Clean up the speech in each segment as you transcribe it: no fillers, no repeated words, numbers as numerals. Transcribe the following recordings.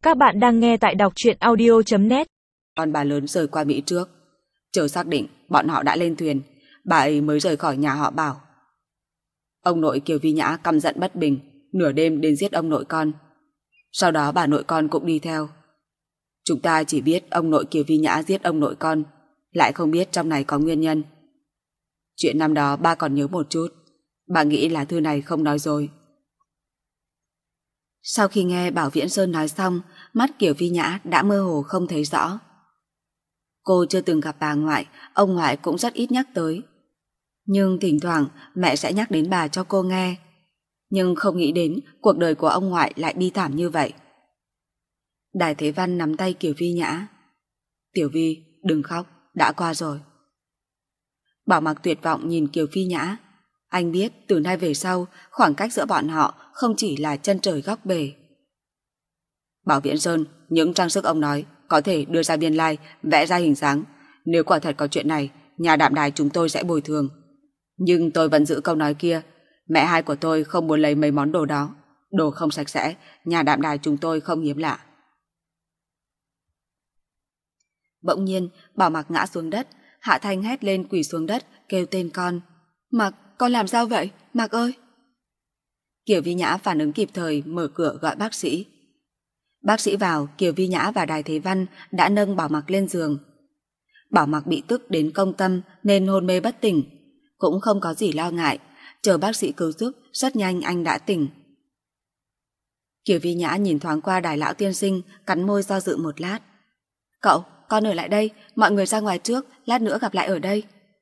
Các bạn đang nghe tại đọc truyện audio.net. Con bà lớn rời qua Mỹ trước. Chờ xác định bọn họ đã lên thuyền, bà ấy mới rời khỏi nhà họ Bảo. Ông nội Kiều Vi Nhã căm giận bất bình, nửa đêm đến giết ông nội con. Sau đó bà nội con cũng đi theo. Chúng ta chỉ biết ông nội Kiều Vi Nhã giết ông nội con, lại không biết trong này có nguyên nhân. Chuyện năm đó ba còn nhớ một chút, bà nghĩ là thư này không nói dối. Sau khi nghe Bảo Viễn Sơn nói xong, mắt Kiều Vi Nhã đã mơ hồ không thấy rõ. Cô chưa từng gặp bà ngoại, ông ngoại cũng rất ít nhắc tới. Nhưng thỉnh thoảng mẹ sẽ nhắc đến bà cho cô nghe. Nhưng không nghĩ đến cuộc đời của ông ngoại lại bi thảm như vậy. Đài Thế Văn nắm tay Kiều Vi Nhã. Tiểu Vi, đừng khóc, đã qua rồi. Bảo Mặc tuyệt vọng nhìn Kiều Vi Nhã. Anh biết từ nay về sau, khoảng cách giữa bọn họ không chỉ là chân trời góc bể. Bảo Viễn Sơn, những trang sức ông nói có thể đưa ra biên lai, vẽ ra hình dáng. Nếu quả thật có chuyện này, nhà Đạm Đài chúng tôi sẽ bồi thường. Nhưng tôi vẫn giữ câu nói kia, mẹ hai của tôi không muốn lấy mấy món đồ đó. Đồ không sạch sẽ, nhà Đạm Đài chúng tôi không hiếm lạ. Bỗng nhiên, Bảo Mặc ngã xuống đất, Hạ Thanh hét lên quỳ xuống đất, kêu tên con. Mặc, con làm sao vậy? Mặc ơi! Kiều Vi Nhã phản ứng kịp thời, mở cửa gọi bác sĩ. Bác sĩ vào, Kiều Vi Nhã và Đài Thế Văn đã nâng Bảo Mặc lên giường. Bảo Mặc bị tức đến công tâm nên hôn mê bất tỉnh. Cũng không có gì lo ngại, chờ bác sĩ cứu giúp, rất nhanh anh đã tỉnh. Kiều Vi Nhã nhìn thoáng qua Đài lão tiên sinh, cắn môi do dự một lát. Cậu, con ở lại đây, mọi người ra ngoài trước, lát nữa gặp lại ở đây.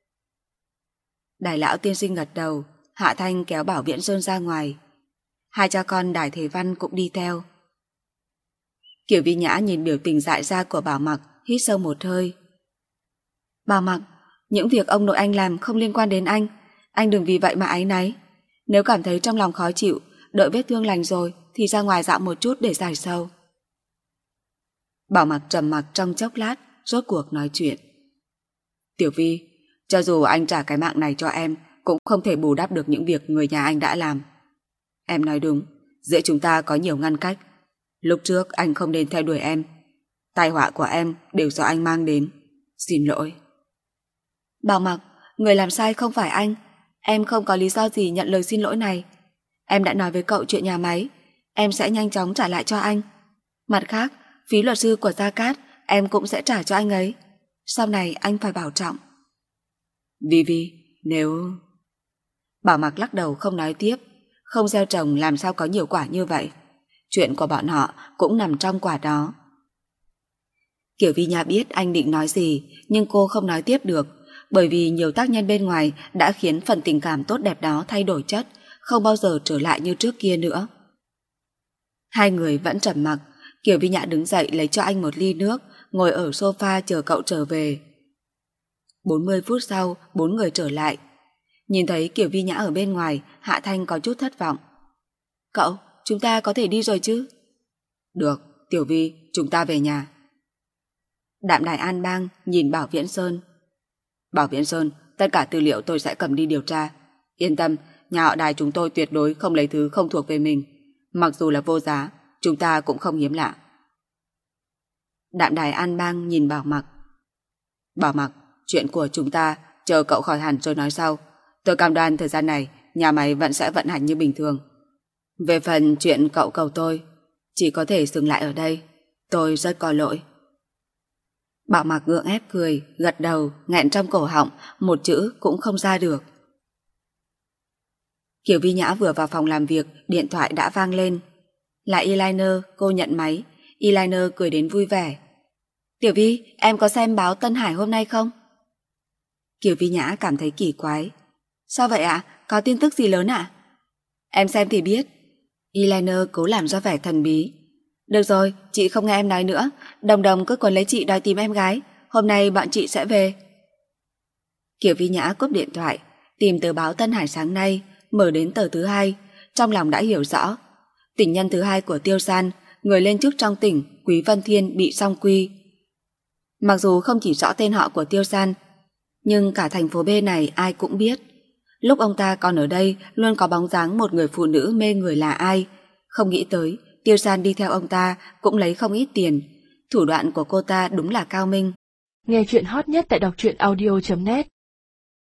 Đài lão tiên sinh gật đầu, Hạ Thanh kéo Bảo Viễn Sơn ra ngoài. Hai cha con Đài Thế Văn cũng đi theo. Kiều Vi Nhã nhìn biểu tình dại ra của Bảo Mặc, hít sâu một hơi. Bảo Mặc, những việc ông nội anh làm không liên quan đến anh đừng vì vậy mà áy náy. Nếu cảm thấy trong lòng khó chịu, đợi vết thương lành rồi thì ra ngoài dạo một chút để giải sầu. Bảo Mặc trầm mặc trong chốc lát, rốt cuộc nói chuyện. Tiểu Vi, cho dù anh trả cái mạng này cho em, cũng không thể bù đắp được những việc người nhà anh đã làm. Em nói đúng, giữa chúng ta có nhiều ngăn cách. Lúc trước anh không nên theo đuổi em. Tai họa của em đều do anh mang đến. Xin lỗi. Bảo Mặc, người làm sai không phải anh. Em không có lý do gì nhận lời xin lỗi này. Em đã nói với cậu chuyện nhà máy, em sẽ nhanh chóng trả lại cho anh. Mặt khác, phí luật sư của Gia Cát em cũng sẽ trả cho anh ấy. Sau này anh phải bảo trọng. Vi, nếu... Bảo Mặc lắc đầu không nói tiếp. Không gieo trồng làm sao có nhiều quả như vậy. Chuyện của bọn họ cũng nằm trong quả đó. Kiều Vi Nhã biết anh định nói gì, nhưng cô không nói tiếp được, bởi vì nhiều tác nhân bên ngoài đã khiến phần tình cảm tốt đẹp đó thay đổi chất, không bao giờ trở lại như trước kia nữa. Hai người vẫn trầm mặc. Kiều Vi Nhã đứng dậy lấy cho anh một ly nước, ngồi ở sofa chờ cậu trở về. 40 phút sau, bốn người trở lại. Nhìn thấy Kiều Vi Nhã ở bên ngoài, Hạ Thanh có chút thất vọng. Cậu, chúng ta có thể đi rồi chứ? Được, Tiểu Vi, chúng ta về nhà. Đạm Đài An Bang nhìn Bảo Viễn Sơn. Bảo Viễn Sơn, tất cả tư liệu tôi sẽ cầm đi điều tra. Yên tâm, nhà họ Đài chúng tôi tuyệt đối không lấy thứ không thuộc về mình. Mặc dù là vô giá, chúng ta cũng không hiếm lạ. Đạm Đài An Bang nhìn Bảo Mặc. Bảo Mặc, chuyện của chúng ta chờ cậu khỏi hẳn rồi nói sau. Tôi cam đoan thời gian này nhà máy vẫn sẽ vận hành như bình thường. Về phần chuyện cậu cầu tôi, chỉ có thể dừng lại ở đây. Tôi rất có lỗi. Bảo Mặc gượng ép cười, gật đầu, nghẹn trong cổ họng, một chữ cũng không ra được. Kiều Vi Nhã vừa vào phòng làm việc, điện thoại đã vang lên. Là Eliner, cô nhận máy. Eliner cười đến vui vẻ. Tiểu Vi, em có xem báo Tân Hải hôm nay không? Kiều Vi Nhã cảm thấy kỳ quái. Sao vậy ạ? Có tin tức gì lớn ạ? Em xem thì biết. Eliner cố làm ra vẻ thần bí. Được rồi, chị không nghe em nói nữa. Đồng Đồng cứ quấn lấy chị đòi tìm em gái. Hôm nay bọn chị sẽ về. Kiều Vi Nhã cúp điện thoại, tìm tờ báo Tân Hải sáng nay, mở đến tờ thứ hai, trong lòng đã hiểu rõ. Tình nhân thứ hai của Tiêu San, người lên chức trong tỉnh, Quý Vân Thiên bị song quy. Mặc dù không chỉ rõ tên họ của Tiêu San, nhưng cả thành phố B này ai cũng biết. Lúc ông ta còn ở đây luôn có bóng dáng một người phụ nữ mê người là ai. Không nghĩ tới Tiêu San đi theo ông ta cũng lấy không ít tiền. Thủ đoạn của cô ta đúng là cao minh. Nghe chuyện hot nhất tại đọc truyện audio.net